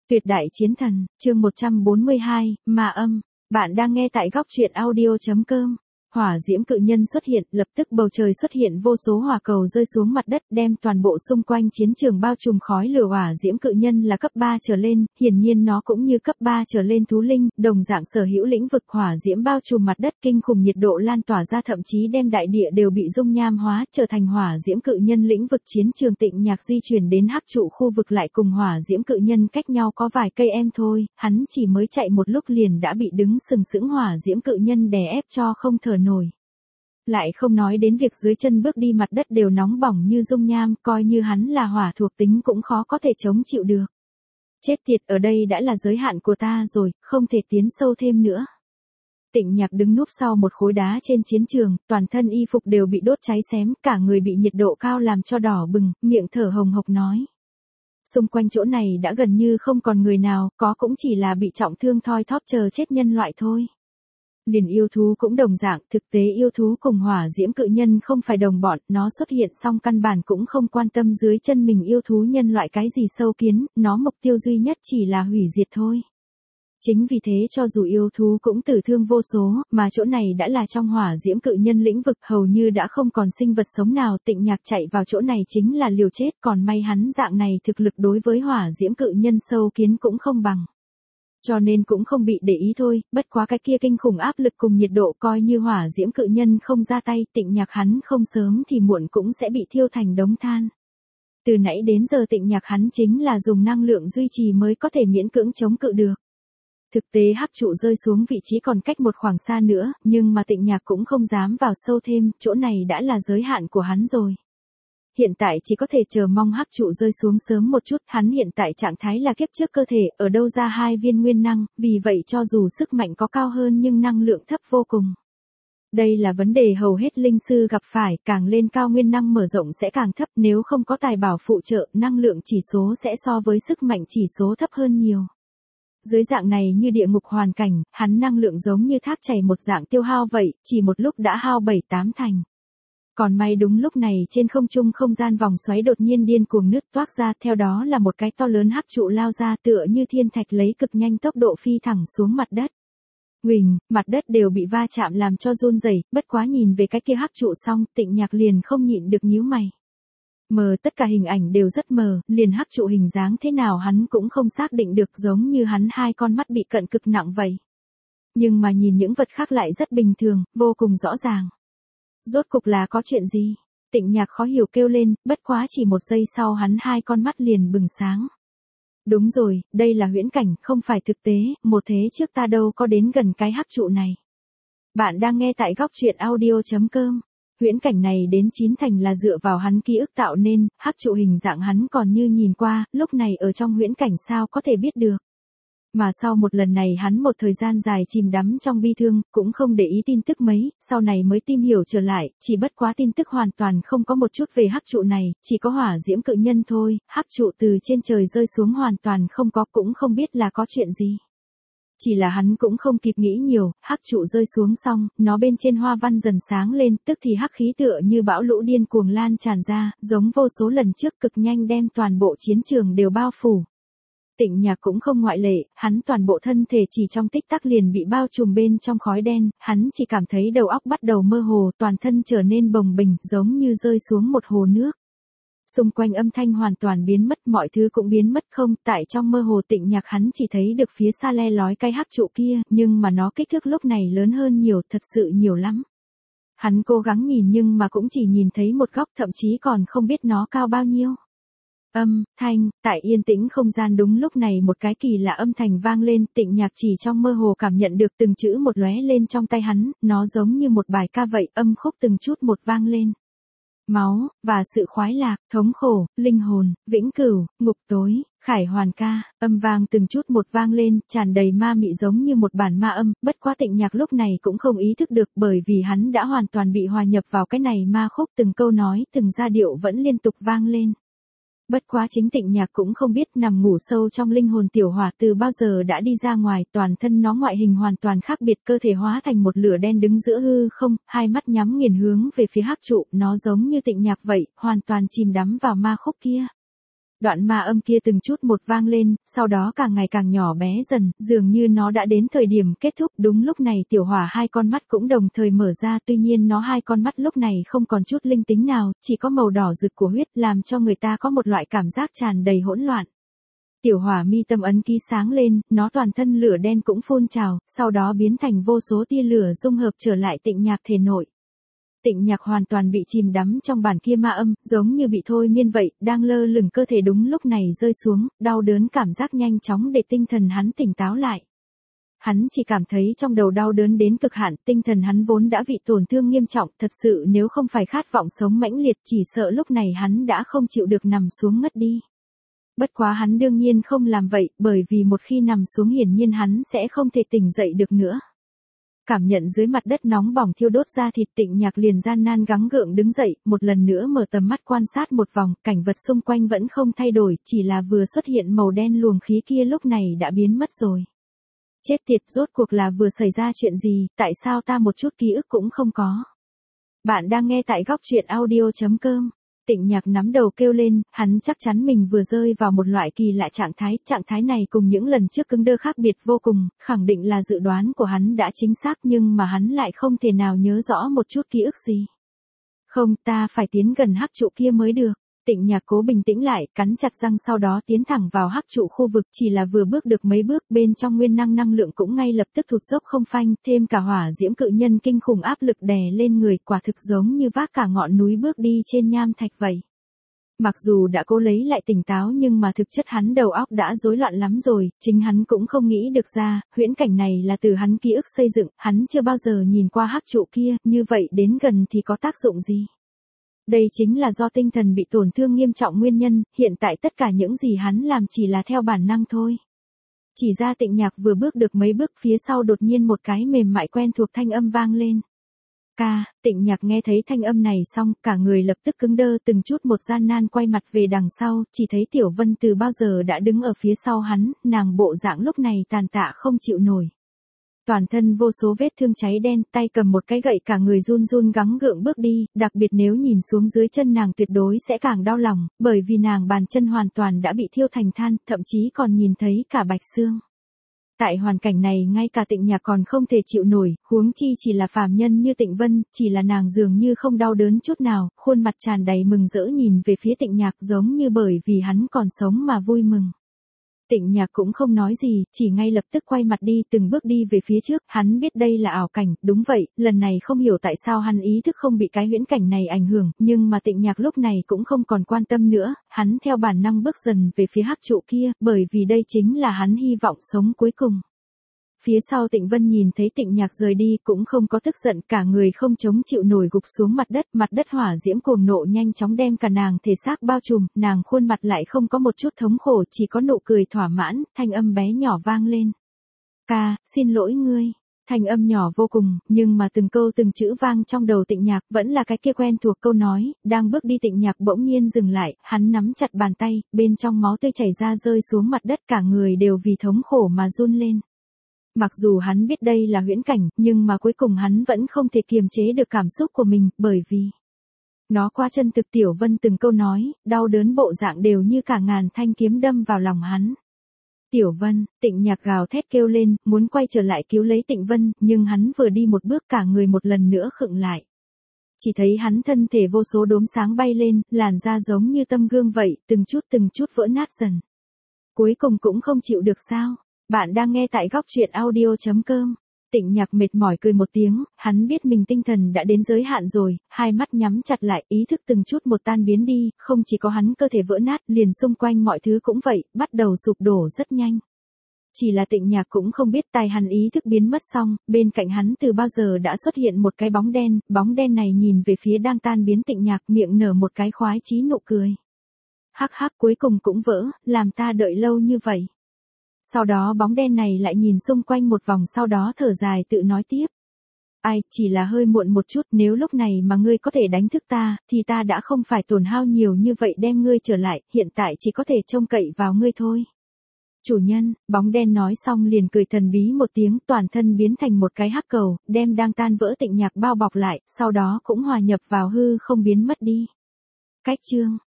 Tuyệt đại chiến thần, chương 142, Ma âm. Bạn đang nghe tại góc truyện audio.com. Hỏa diễm cự nhân xuất hiện, lập tức bầu trời xuất hiện vô số hỏa cầu rơi xuống mặt đất, đem toàn bộ xung quanh chiến trường bao trùm khói lửa. Hỏa diễm cự nhân là cấp 3 trở lên, hiển nhiên nó cũng như cấp 3 trở lên thú linh, đồng dạng sở hữu lĩnh vực hỏa diễm bao trùm mặt đất, kinh khủng nhiệt độ lan tỏa ra, thậm chí đem đại địa đều bị dung nham hóa, trở thành hỏa diễm cự nhân lĩnh vực. Chiến trường Tịnh Nhạc di chuyển đến hắc trụ khu vực lại cùng hỏa diễm cự nhân cách nhau có vài cây em thôi, hắn chỉ mới chạy một lúc liền đã bị đứng sừng sững hỏa diễm cự nhân đè ép cho không thở nổi. Lại không nói đến việc dưới chân bước đi mặt đất đều nóng bỏng như dung nham, coi như hắn là hỏa thuộc tính cũng khó có thể chống chịu được. Chết tiệt, ở đây đã là giới hạn của ta rồi, không thể tiến sâu thêm nữa. Tịnh Nhạc đứng núp sau một khối đá trên chiến trường, toàn thân y phục đều bị đốt cháy xém, cả người bị nhiệt độ cao làm cho đỏ bừng, miệng thở hồng hộc nói. Xung quanh chỗ này đã gần như không còn người nào, có cũng chỉ là bị trọng thương thoi thóp chờ chết nhân loại thôi. Liền yêu thú cũng đồng dạng, thực tế yêu thú cùng hỏa diễm cự nhân không phải đồng bọn, nó xuất hiện xong căn bản cũng không quan tâm dưới chân mình yêu thú nhân loại cái gì sâu kiến, nó mục tiêu duy nhất chỉ là hủy diệt thôi. Chính vì thế cho dù yêu thú cũng tử thương vô số, mà chỗ này đã là trong hỏa diễm cự nhân lĩnh vực, hầu như đã không còn sinh vật sống nào. Tịnh Nhạc chạy vào chỗ này chính là liều chết, còn may hắn dạng này thực lực đối với hỏa diễm cự nhân sâu kiến cũng không bằng. Cho nên cũng không bị để ý thôi, bất quá cái kia kinh khủng áp lực cùng nhiệt độ, coi như hỏa diễm cự nhân không ra tay, Tịnh Nhạc hắn không sớm thì muộn cũng sẽ bị thiêu thành đống than. Từ nãy đến giờ Tịnh Nhạc hắn chính là dùng năng lượng duy trì mới có thể miễn cưỡng chống cự được. Thực tế hắc trụ rơi xuống vị trí còn cách một khoảng xa nữa, nhưng mà Tịnh Nhạc cũng không dám vào sâu thêm, chỗ này đã là giới hạn của hắn rồi. Hiện tại chỉ có thể chờ mong hắc trụ rơi xuống sớm một chút, hắn hiện tại trạng thái là kiếp trước cơ thể, ở đâu ra 2 viên nguyên năng, vì vậy cho dù sức mạnh có cao hơn nhưng năng lượng thấp vô cùng. Đây là vấn đề hầu hết linh sư gặp phải, càng lên cao nguyên năng mở rộng sẽ càng thấp, nếu không có tài bảo phụ trợ, năng lượng chỉ số sẽ so với sức mạnh chỉ số thấp hơn nhiều. Dưới dạng này như địa ngục hoàn cảnh, hắn năng lượng giống như thác chảy một dạng tiêu hao vậy, chỉ một lúc đã hao 7-8 thành. Còn may đúng lúc này trên không trung không gian vòng xoáy đột nhiên điên cuồng nứt toác ra, theo đó là một cái to lớn hắc trụ lao ra, tựa như thiên thạch lấy cực nhanh tốc độ phi thẳng xuống mặt đất. Huỳnh, mặt đất đều bị va chạm làm cho run rẩy, bất quá nhìn về cái kia hắc trụ xong, Tịnh Nhạc liền không nhịn được nhíu mày. Mờ, tất cả hình ảnh đều rất mờ, liền hắc trụ hình dáng thế nào hắn cũng không xác định được, giống như hắn 2 con mắt bị cận cực nặng vậy. Nhưng mà nhìn những vật khác lại rất bình thường, vô cùng rõ ràng. Rốt cục là có chuyện gì? Tịnh Nhạc khó hiểu kêu lên, bất quá chỉ 1 giây sau hắn 2 con mắt liền bừng sáng. Đúng rồi, đây là huyễn cảnh, không phải thực tế, một thế trước ta đâu có đến gần cái hắc trụ này. Bạn đang nghe tại góc truyện audio.com. Huyễn cảnh này đến 9 thành là dựa vào hắn ký ức tạo nên, hắc trụ hình dạng hắn còn như nhìn qua, lúc này ở trong huyễn cảnh sao có thể biết được. Mà sau một lần này hắn một thời gian dài chìm đắm trong bi thương, cũng không để ý tin tức mấy, sau này mới tìm hiểu trở lại, chỉ bất quá tin tức hoàn toàn không có một chút về hắc trụ này, chỉ có hỏa diễm cự nhân thôi, hắc trụ từ trên trời rơi xuống hoàn toàn không có, cũng không biết là có chuyện gì. Chỉ là hắn cũng không kịp nghĩ nhiều, hắc trụ rơi xuống xong, nó bên trên hoa văn dần sáng lên, tức thì hắc khí tựa như bão lũ điên cuồng lan tràn ra, giống vô số lần trước cực nhanh đem toàn bộ chiến trường đều bao phủ. Tịnh Nhạc cũng không ngoại lệ, hắn toàn bộ thân thể chỉ trong tích tắc liền bị bao trùm bên trong khói đen, hắn chỉ cảm thấy đầu óc bắt đầu mơ hồ, toàn thân trở nên bồng bềnh, giống như rơi xuống một hồ nước. Xung quanh âm thanh hoàn toàn biến mất, mọi thứ cũng biến mất không, tại trong mơ hồ Tịnh Nhạc hắn chỉ thấy được phía xa le lói cái hắc trụ kia, nhưng mà nó kích thước lúc này lớn hơn nhiều, thật sự nhiều lắm. Hắn cố gắng nhìn nhưng mà cũng chỉ nhìn thấy một góc, thậm chí còn không biết nó cao bao nhiêu. Thanh, tại yên tĩnh không gian đúng lúc này một cái kỳ lạ âm thanh vang lên, Tịnh Nhạc chỉ trong mơ hồ cảm nhận được từng chữ một lóe lên trong tay hắn, nó giống như một bài ca vậy, âm khúc từng chút một vang lên. Máu, và sự khoái lạc, thống khổ, linh hồn, vĩnh cửu, ngục tối, khải hoàn ca, âm vang từng chút một vang lên, tràn đầy ma mị giống như một bản ma âm, bất quá Tịnh Nhạc lúc này cũng không ý thức được bởi vì hắn đã hoàn toàn bị hòa nhập vào cái này ma khúc, từng câu nói, từng giai điệu vẫn liên tục vang lên. Bất quá chính Tịnh Nhạc cũng không biết nằm ngủ sâu trong linh hồn tiểu hỏa từ bao giờ đã đi ra ngoài, toàn thân nó ngoại hình hoàn toàn khác biệt, cơ thể hóa thành một lửa đen đứng giữa hư không, 2 mắt nhắm nghiền hướng về phía hắc trụ, nó giống như Tịnh Nhạc vậy, hoàn toàn chìm đắm vào ma khúc kia. Đoạn ma âm kia từng chút một vang lên, sau đó càng ngày càng nhỏ bé dần, dường như nó đã đến thời điểm kết thúc. Đúng lúc này tiểu hỏa hai con mắt cũng đồng thời mở ra, tuy nhiên nó hai con mắt lúc này không còn chút linh tính nào, chỉ có màu đỏ rực của huyết, làm cho người ta có một loại cảm giác tràn đầy hỗn loạn. Tiểu hỏa mi tâm ấn ký sáng lên, nó toàn thân lửa đen cũng phun trào, sau đó biến thành vô số tia lửa dung hợp trở lại Tịnh Nhạc thể nội. Tịnh Nhạc hoàn toàn bị chìm đắm trong bản kia ma âm, giống như bị thôi miên vậy, đang lơ lửng cơ thể đúng lúc này rơi xuống, đau đớn cảm giác nhanh chóng để tinh thần hắn tỉnh táo lại. Hắn chỉ cảm thấy trong đầu đau đớn đến cực hạn, tinh thần hắn vốn đã bị tổn thương nghiêm trọng, thật sự nếu không phải khát vọng sống mãnh liệt chỉ sợ lúc này hắn đã không chịu được nằm xuống ngất đi. Bất quá hắn đương nhiên không làm vậy, bởi vì một khi nằm xuống hiển nhiên hắn sẽ không thể tỉnh dậy được nữa. Cảm nhận dưới mặt đất nóng bỏng thiêu đốt ra thịt, Tịnh Nhạc liền gian nan gắng gượng đứng dậy, một lần nữa mở tầm mắt quan sát một vòng, cảnh vật xung quanh vẫn không thay đổi, chỉ là vừa xuất hiện màu đen luồng khí kia lúc này đã biến mất rồi. Chết tiệt, rốt cuộc là vừa xảy ra chuyện gì, tại sao ta một chút ký ức cũng không có. Bạn đang nghe tại góc truyện audio.com. Tịnh Nhạc nắm đầu kêu lên, hắn chắc chắn mình vừa rơi vào một loại kỳ lạ trạng thái này cùng những lần trước cứng đơ khác biệt vô cùng, khẳng định là dự đoán của hắn đã chính xác nhưng mà hắn lại không thể nào nhớ rõ một chút ký ức gì. Không, ta phải tiến gần hắc trụ kia mới được. Tịnh Nhạc cố bình tĩnh lại, cắn chặt răng sau đó tiến thẳng vào hắc trụ khu vực, chỉ là vừa bước được mấy bước, bên trong nguyên năng lượng cũng ngay lập tức thụt dốc không phanh, thêm cả hỏa diễm cự nhân kinh khủng áp lực đè lên người, quả thực giống như vác cả ngọn núi bước đi trên nham thạch vậy. Mặc dù đã cố lấy lại tỉnh táo nhưng mà thực chất hắn đầu óc đã rối loạn lắm rồi, chính hắn cũng không nghĩ được ra, huyễn cảnh này là từ hắn ký ức xây dựng, hắn chưa bao giờ nhìn qua hắc trụ kia, như vậy đến gần thì có tác dụng gì? Đây chính là do tinh thần bị tổn thương nghiêm trọng nguyên nhân, hiện tại tất cả những gì hắn làm chỉ là theo bản năng thôi. Chỉ ra Tịnh Nhạc vừa bước được mấy bước phía sau đột nhiên một cái mềm mại quen thuộc thanh âm vang lên. Ca, Tịnh Nhạc nghe thấy thanh âm này xong, cả người lập tức cứng đơ từng chút một gian nan quay mặt về đằng sau, chỉ thấy Tiểu Vân từ bao giờ đã đứng ở phía sau hắn, nàng bộ dạng lúc này tàn tạ không chịu nổi. Toàn thân vô số vết thương cháy đen, tay cầm một cái gậy cả người run run gắng gượng bước đi, đặc biệt nếu nhìn xuống dưới chân nàng tuyệt đối sẽ càng đau lòng, bởi vì nàng bàn chân hoàn toàn đã bị thiêu thành than, thậm chí còn nhìn thấy cả bạch xương. Tại hoàn cảnh này ngay cả Tịnh Nhạc còn không thể chịu nổi, huống chi chỉ là phàm nhân như Tịnh Vân, chỉ là nàng dường như không đau đớn chút nào, khuôn mặt tràn đầy mừng rỡ nhìn về phía Tịnh Nhạc giống như bởi vì hắn còn sống mà vui mừng. Tịnh Nhạc cũng không nói gì, chỉ ngay lập tức quay mặt đi từng bước đi về phía trước, hắn biết đây là ảo cảnh, đúng vậy, lần này không hiểu tại sao hắn ý thức không bị cái huyễn cảnh này ảnh hưởng, nhưng mà Tịnh Nhạc lúc này cũng không còn quan tâm nữa, hắn theo bản năng bước dần về phía hắc trụ kia, bởi vì đây chính là hắn hy vọng sống cuối cùng. Phía sau Tịnh Vân nhìn thấy Tịnh Nhạc rời đi cũng không có tức giận, cả người không chống chịu nổi gục xuống mặt đất hỏa diễm cuồng nộ nhanh chóng đem cả nàng thể xác bao trùm, nàng khuôn mặt lại không có một chút thống khổ, chỉ có nụ cười thỏa mãn, thanh âm bé nhỏ vang lên. Ca, xin lỗi ngươi. Thanh âm nhỏ vô cùng, nhưng mà từng câu từng chữ vang trong đầu Tịnh Nhạc vẫn là cái kia quen thuộc câu nói, đang bước đi Tịnh Nhạc bỗng nhiên dừng lại, hắn nắm chặt bàn tay, bên trong máu tươi chảy ra rơi xuống mặt đất cả người đều vì thống khổ mà run lên. Mặc dù hắn biết đây là huyễn cảnh, nhưng mà cuối cùng hắn vẫn không thể kiềm chế được cảm xúc của mình, bởi vì nó quá chân thực. Tiểu Vân từng câu nói, đau đớn bộ dạng đều như cả ngàn thanh kiếm đâm vào lòng hắn. Tiểu Vân, Tịnh Nhạc gào thét kêu lên, muốn quay trở lại cứu lấy Tịnh Vân, nhưng hắn vừa đi một bước cả người một lần nữa khựng lại. Chỉ thấy hắn thân thể vô số đốm sáng bay lên, làn da giống như tấm gương vậy, từng chút vỡ nát dần. Cuối cùng cũng không chịu được sao? Bạn đang nghe tại góc truyện audio.com. Tịnh Nhạc mệt mỏi cười một tiếng, hắn biết mình tinh thần đã đến giới hạn rồi, hai mắt nhắm chặt lại, ý thức từng chút một tan biến đi, không chỉ có hắn cơ thể vỡ nát, liền xung quanh mọi thứ cũng vậy, bắt đầu sụp đổ rất nhanh. Chỉ là Tịnh Nhạc cũng không biết tài hắn ý thức biến mất xong, bên cạnh hắn từ bao giờ đã xuất hiện một cái bóng đen này nhìn về phía đang tan biến Tịnh Nhạc, miệng nở một cái khoái chí nụ cười. Hắc hắc, cuối cùng cũng vỡ, làm ta đợi lâu như vậy. Sau đó bóng đen này lại nhìn xung quanh một vòng sau đó thở dài tự nói tiếp. Ai, chỉ là hơi muộn một chút, nếu lúc này mà ngươi có thể đánh thức ta, thì ta đã không phải tổn hao nhiều như vậy đem ngươi trở lại, hiện tại chỉ có thể trông cậy vào ngươi thôi. Chủ nhân, bóng đen nói xong liền cười thần bí một tiếng, toàn thân biến thành một cái hắc cầu, đem đang tan vỡ Tịnh Nhạc bao bọc lại, sau đó cũng hòa nhập vào hư không biến mất đi. Cách chương